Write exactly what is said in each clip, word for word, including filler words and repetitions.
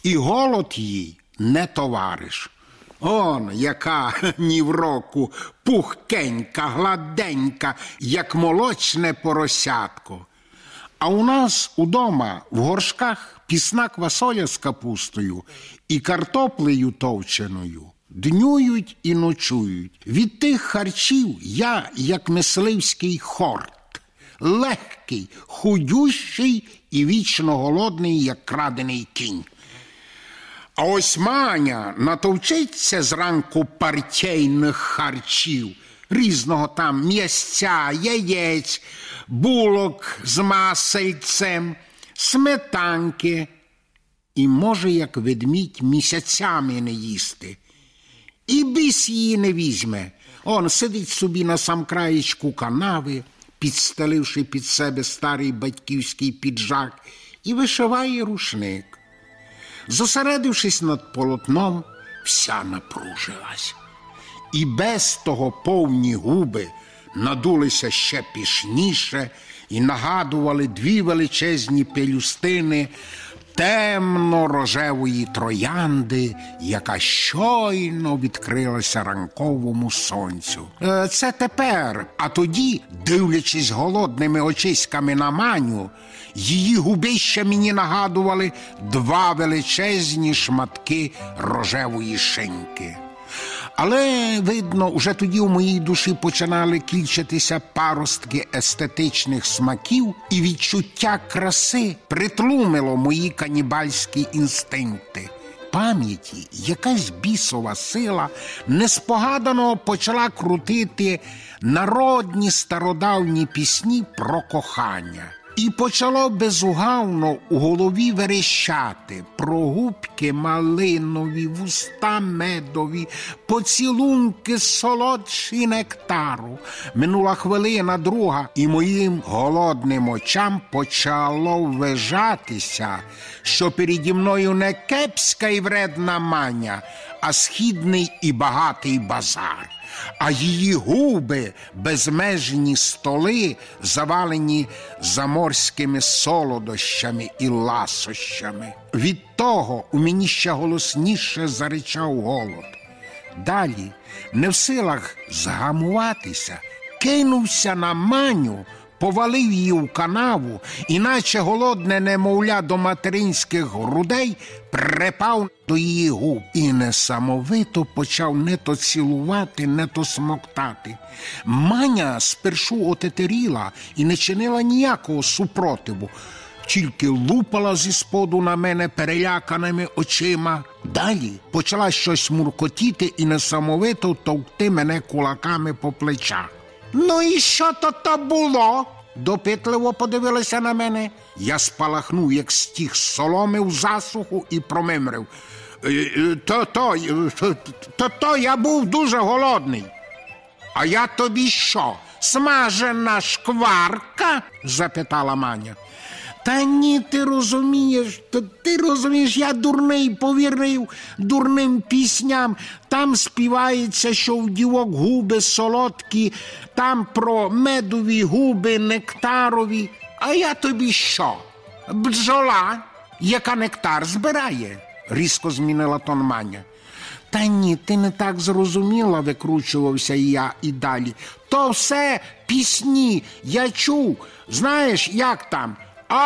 і голод їй не товариш. Он, яка ні в року, пухкенька, гладенька, як молочне поросятко. А у нас удома в горшках пісна квасоля з капустою і картоплею товченою. Днюють і ночують. Від тих харчів я, як мисливський хорт, легкий, худющий і вічно голодний, як крадений кінь. А ось Маня натовчиться зранку партійних харчів, різного там м'ясця, яєць, булок з масельцем, сметанки. І може, як ведмідь, місяцями не їсти. І біс її не візьме. Он сидить собі на сам краєчку канави, підстеливши під себе старий батьківський піджак, і вишиває рушник. Зосередившись над полотном, вся напружилась. І без того повні губи надулися ще пишніше і нагадували дві величезні пелюстини темно-рожевої троянди, яка щойно відкрилася ранковому сонцю. Це тепер, а тоді, дивлячись голодними очиськами на Маню, її губища мені нагадували два величезні шматки рожевої шинки. Але, видно, уже тоді у моїй душі починали кільчатися паростки естетичних смаків, і відчуття краси притлумило мої канібальські інстинкти. В пам'яті якась бісова сила неспогадано почала крутити народні стародавні пісні про кохання. І почало безугавно у голові верещати про губки малинові, вуста медові, поцілунки солодші нектару. Минула хвилина, друга, і моїм голодним очам почало ввижатися, що переді мною не кепська і вредна Маня, а східний і багатий базар. А її губи – безмежні столи, завалені заморськими солодощами і ласощами. Від того у мені ще голосніше заричав голод. Далі, не в силах згамуватися, кинувся на Маню, повалив її в канаву, іначе голодне немовля до материнських грудей припав до її губ і несамовито почав не то цілувати, не то смоктати. Маня спершу отетеріла і не чинила ніякого супротиву, тільки лупала зі споду на мене переляканими очима. Далі почала щось муркотіти і несамовито товкти мене кулаками по плечах. «Ну і що то то було?» Допитливо подивилися на мене. Я спалахнув, як стіг соломи в засуху, і промимрив. То-то, то-то, я був дуже голодний. «А я тобі що, смажена шкварка?» запитала Маня. «Та ні, ти розумієш, ти розумієш, я дурний повірив дурним пісням. Там співається, що в дівок губи солодкі, там про медові губи, нектарові. А я тобі що, бджола, яка нектар збирає?» різко змінила тон Маня. «Та ні, ти не так зрозуміла», викручувався я і далі. «То все пісні, я чув, знаєш, як там?»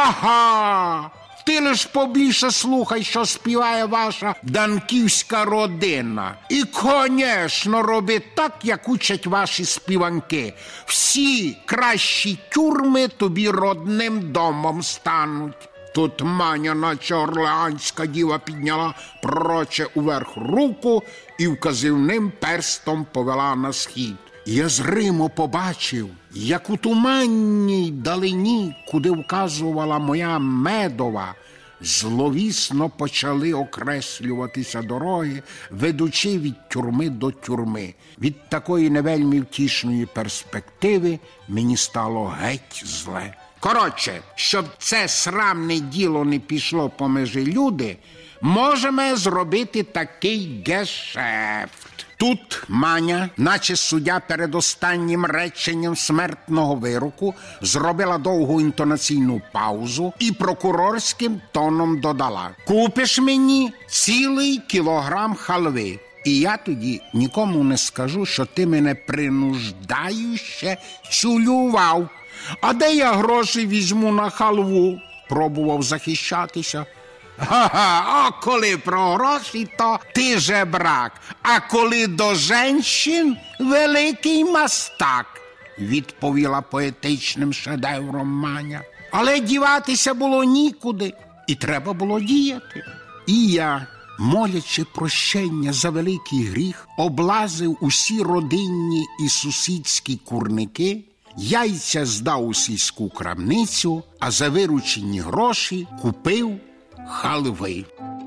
«Ага, ти лиш побільше слухай, що співає ваша данківська родина. І, конечно, роби так, як учать ваші співанки. Всі кращі тюрми тобі родним домом стануть». Тут Маня, наче орлеанська діва, підняла пророче уверх руку і вказівним перстом повела на схід. Я зримо побачив, як у туманній далині, куди вказувала моя медова, зловісно почали окреслюватися дороги, ведучи від тюрми до тюрми. Від такої невельми втішної перспективи мені стало геть зле. Коротше, щоб це срамне діло не пішло по межі люди, можемо зробити такий гешефт. Тут Маня, наче суддя перед останнім реченням смертного вироку, зробила довгу інтонаційну паузу і прокурорським тоном додала: «Купиш мені цілий кілограм халви, і я тоді нікому не скажу, що ти мене принуждающе цюлював. А де я гроші візьму на халву?» Пробував захищатися. «Ага, а коли про гроші, то ти жебрак, а коли до женщин – великий мастак», відповіла поетичним шедевром Маня. Але діватися було нікуди, і треба було діяти. І я, молячи прощення за великий гріх, облазив усі родинні і сусідські курники, яйця здав у сільську крамницю, а за виручені гроші купив халви.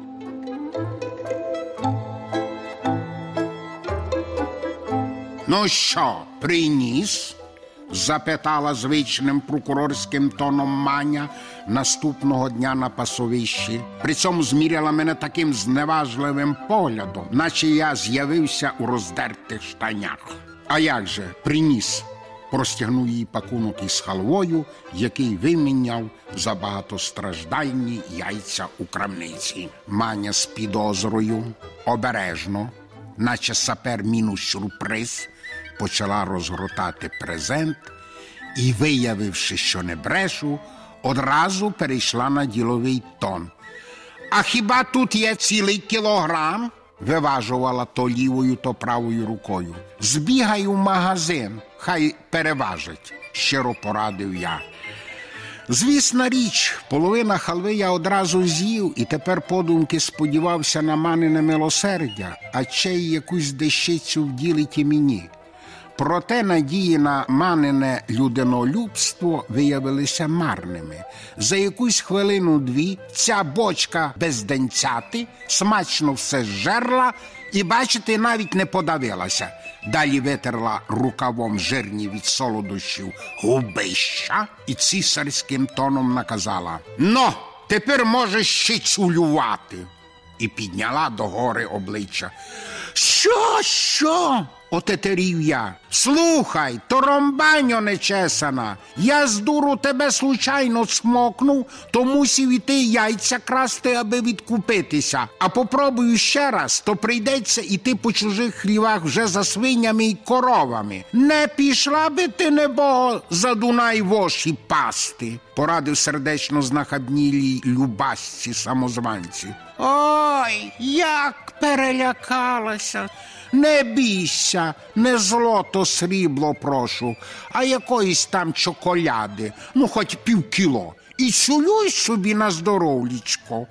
«Ну що, приніс?» – запитала звичним прокурорським тоном Маня наступного дня на пасовищі. При цьому зміряла мене таким зневажливим поглядом, наче я з'явився у роздертих штанях. «А як же, приніс?» – простягнув їй пакунок із халвою, який виміняв за багатостраждальні яйця у крамниці. Маня з підозрою, обережно, наче сапер мінус сюрприз, почала розгортати презент і, виявивши, що не брешу, одразу перейшла на діловий тон. «А хіба тут є цілий кілограм?» – виважувала то лівою, то правою рукою. «Збігай у магазин, хай переважить», – щиро порадив я. Звісна річ, половина халви я одразу з'їв і тепер подумки сподівався на Манине милосердя, а ще й якусь дещицю вділить і мені. Проте надії на Манине людинолюбство виявилися марними. За якусь хвилину-дві ця бочка безденцяти смачно все зжерла і, бачите, навіть не подавилася. Далі витерла рукавом жирні від солодощів губища і цісарським тоном наказала: «Ну, тепер можеш ще цюлювати!» І підняла догори обличчя. «Що, що?» – отетерів я. «Слухай, торомбаньо нечесана, я з дуру тебе случайно смокнув, то мусів іти яйця красти, аби відкупитися. А попробую ще раз, то прийдеться іти по чужих хлівах вже за свинями й коровами. Не пішла би ти, небо, за Дунай воші пасти», – порадив сердечно знахабнілій любасці самозванці. «Ой, як перелякалася! Не бійся, не злото срібло прошу, а якоїсь там чоколяди, ну хоч півкіло, і цюлюй собі на здоровлічко».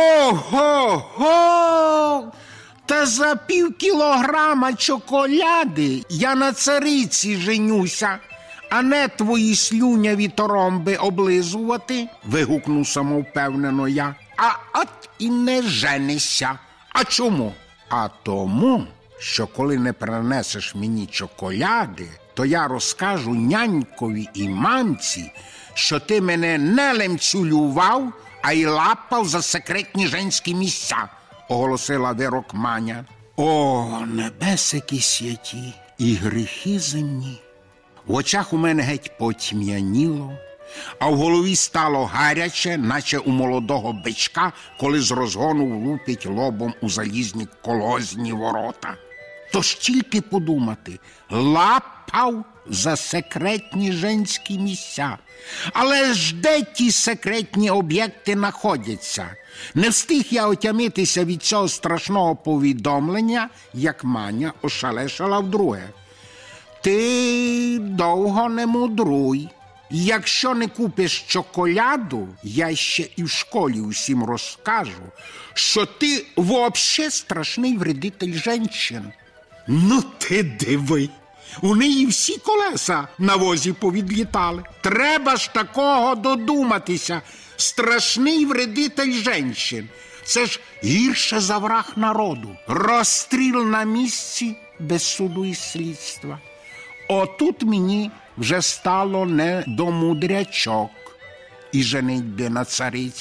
«Ого-го! Та за пів кілограма чоколяди я на цариці женюся, а не твої слюняві торомби облизувати», – вигукнув самовпевнено я. «А от і не женися. А чому?» «А тому, що коли не принесеш мені чоколяди, то я розкажу нянькові і мамці, що ти мене не лемцюлював, а й лапав за секретні женські місця», – оголосила вирок Маня. О, небесики святі і гріхи земні! В очах у мене геть потьмяніло, а в голові стало гаряче, наче у молодого бичка, коли з розгону влупить лобом у залізні колозні ворота. Тож тільки подумати, лапав за секретні женські місця. Але ж де ті секретні об'єкти знаходяться? Не встиг я отямитися від цього страшного повідомлення, як Маня ошалешала вдруге. «Ти довго не мудруй. Якщо не купиш чоколяду, я ще і в школі усім розкажу, що ти вообще страшний вредитель женщин». Ну ти диви, у неї всі колеса на возі повідлітали. Треба ж такого додуматися. Страшний вредитель женщин. Це ж гірше за враг народу. Розстріл на місці без суду і слідства. Отут мені вже стало не до мудрячок і женитьби на цариці.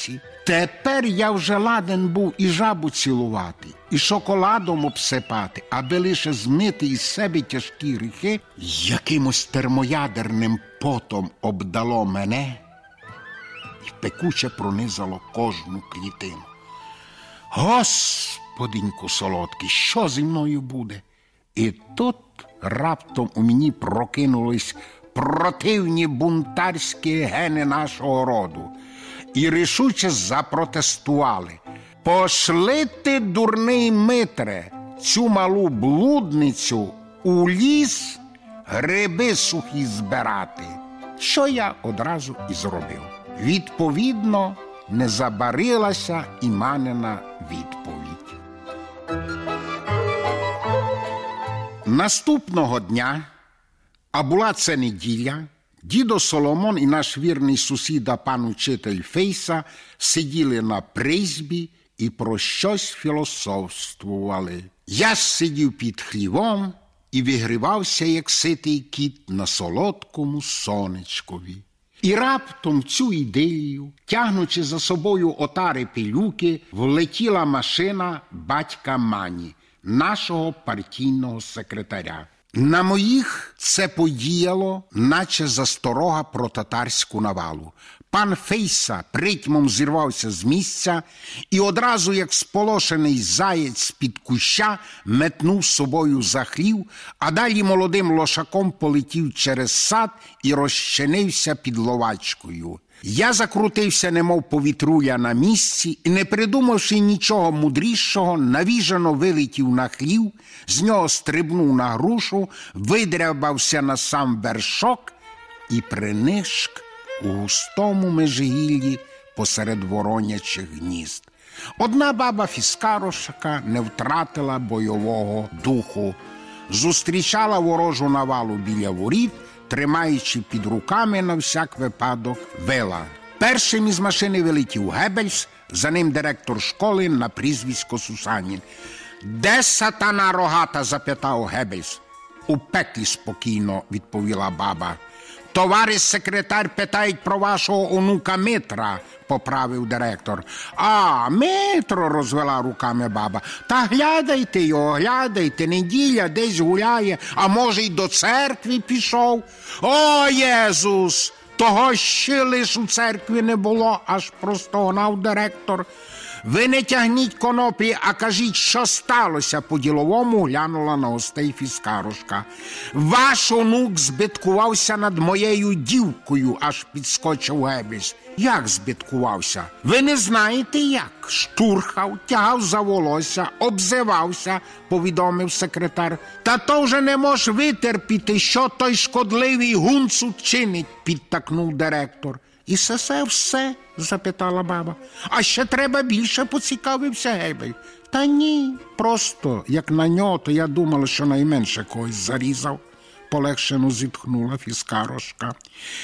Тепер я вже ладен був і жабу цілувати, і шоколадом обсипати, аби лише змити із себе тяжкі гріхи. Якимось термоядерним потом обдало мене і пекуче пронизало кожну клітину. Господиньку солодкий, що зі мною буде? І тут раптом у мені прокинулись противні бунтарські гени нашого роду і рішуче запротестували. Пошли ти, дурний Митре, цю малу блудницю у ліс гриби сухі збирати. Що я одразу і зробив. Відповідно, не забарилася і манина відповідь. Наступного дня, а була це неділя, дідо Соломон і наш вірний сусіда пан учитель Фейса сиділи на призьбі і про щось філософствували. Я ж сидів під хлівом і вигрівався, як ситий кіт, на солодкому сонечкові. І раптом в цю ідею, тягнучи за собою отари пилюки, влетіла машина батька Мані, нашого партійного секретаря. На моїх це подіяло, наче засторога про татарську навалу. Пан Фейса притьмом зірвався з місця і одразу, як сполошений заєць з-під куща, метнув собою за хлів, а далі молодим лошаком полетів через сад і розчинився під ловачкою. Я закрутився, немов повітруля на місці, і, не придумавши нічого мудрішого, навіжено вилетів на хлів, з нього стрибнув на грушу, видрябався на сам вершок і принишк у густому межигіллі посеред воронячих гнізд. Одна баба Фіскарошка не втратила бойового духу. Зустрічала ворожу навалу біля воріт, тримаючи під руками на всяк випадок вила. Першим із машини вилетів Геббельс, за ним директор школи на прізвисько Сусанін. «Де сатана рогата?» – запитав Геббельс. «У пеклі спокійно», – відповіла баба. «Товариш секретар питають про вашого онука Митра», – поправив директор. «А, Митро», – розвела руками баба. «Та глядайте його, глядайте, неділя десь гуляє, а може й до церкви пішов». «О, Єзус! Того ще лиш у церкві не було», – аж простогнав директор. «Ви не тягніть коноплі, а кажіть, що сталося?» По-діловому глянула на гостей Фіскарошка. «Ваш онук збиткувався над моєю дівкою», аж підскочив Геббельс. «Як збиткувався? Ви не знаєте як?» «Штурхав, тягав за волосся, обзивався», повідомив секретар. «Та то вже не мож витерпіти, що той шкодливий гунцут чинить», підтакнув директор. «І це все?» – запитала баба. «А ще треба більше», – поцікавився Геббельс. «Та ні, просто, як на нього, то я думала, що найменше когось зарізав», – полегшено зітхнула Фіскарошка.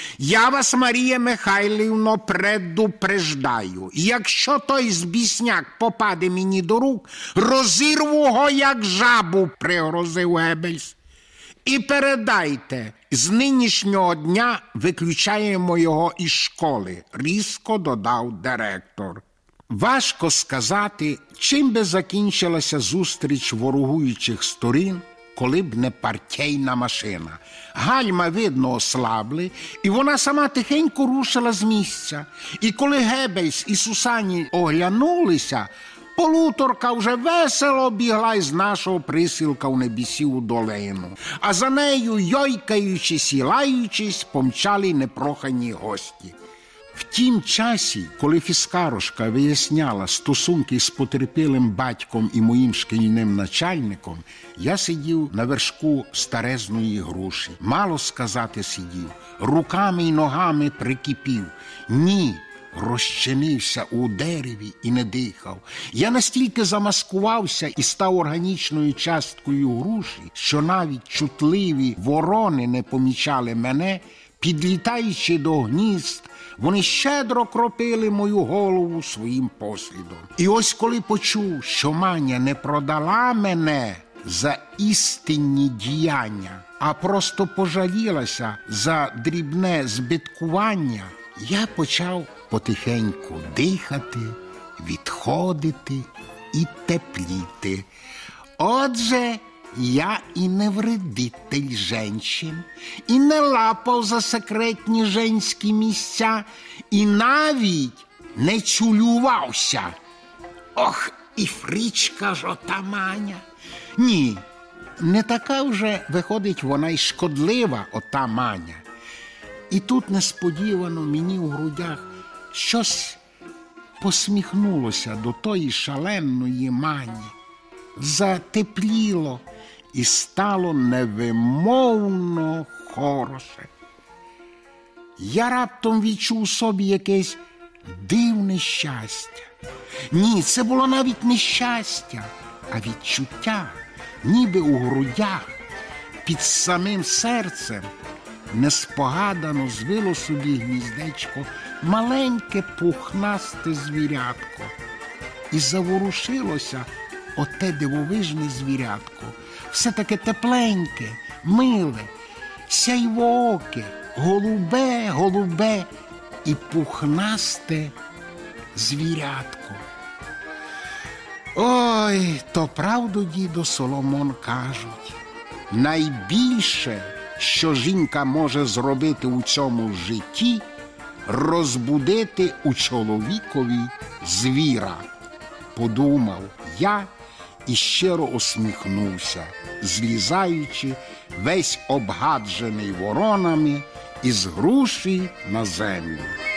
«Я вас, Марія Михайлівно, предупреждаю. Якщо той збісняк попаде мені до рук, розірву його, як жабу», – пригрозив Геббельс. «І передайте, з нинішнього дня виключаємо його із школи», – різко додав директор. Важко сказати, чим би закінчилася зустріч ворогуючих сторін, коли б не партійна машина. Гальма, видно, ослабли, і вона сама тихенько рушила з місця. І коли Геббельс і Сусанін оглянулися, полуторка вже весело бігла із нашого присілка в небісіву долину, а за нею, йойкаючись і лаючись, помчали непрохані гості. В тім часі, коли Фіскарошка виясняла стосунки з потерпілим батьком і моїм шкільним начальником, я сидів на вершку старезної груші. Мало сказати сидів, руками й ногами прикипів. Ні, розчинився у дереві і не дихав. Я настільки замаскувався і став органічною часткою груші, що навіть чутливі ворони не помічали мене. Підлітаючи до гнізд, вони щедро кропили мою голову своїм послідом. І ось коли почув, що Маня не продала мене за істинні діяння, а просто пожалілася за дрібне збиткування, я почав потихеньку дихати, відходити і тепліти. Отже, я і не вредитель женщин, і не лапав за секретні женські місця, і навіть не чулювався. Ох, і фричка ж ота Маня. Ні, не така вже, виходить, вона й шкодлива, ота Маня. І тут несподівано мені у грудях щось посміхнулося до тої шаленої Мані. Затепліло і стало невимовно хороше. Я раптом відчув у собі якесь дивне щастя. Ні, це було навіть не щастя, а відчуття, ніби у грудях, під самим серцем, неспогадано звило собі гніздечко маленьке пухнасте звірятко. І заворушилося оте дивовижне звірятко, все таке тепленьке, миле, сяйвооке, голубе, голубе і пухнасте звірятко. Ой, то правду, дідо Соломон, кажуть, найбільше, що жінка може зробити у цьому житті, розбудити у чоловікові звіра. Подумав я і щиро усміхнувся, злізаючи весь обгаджений воронами із груші на землю.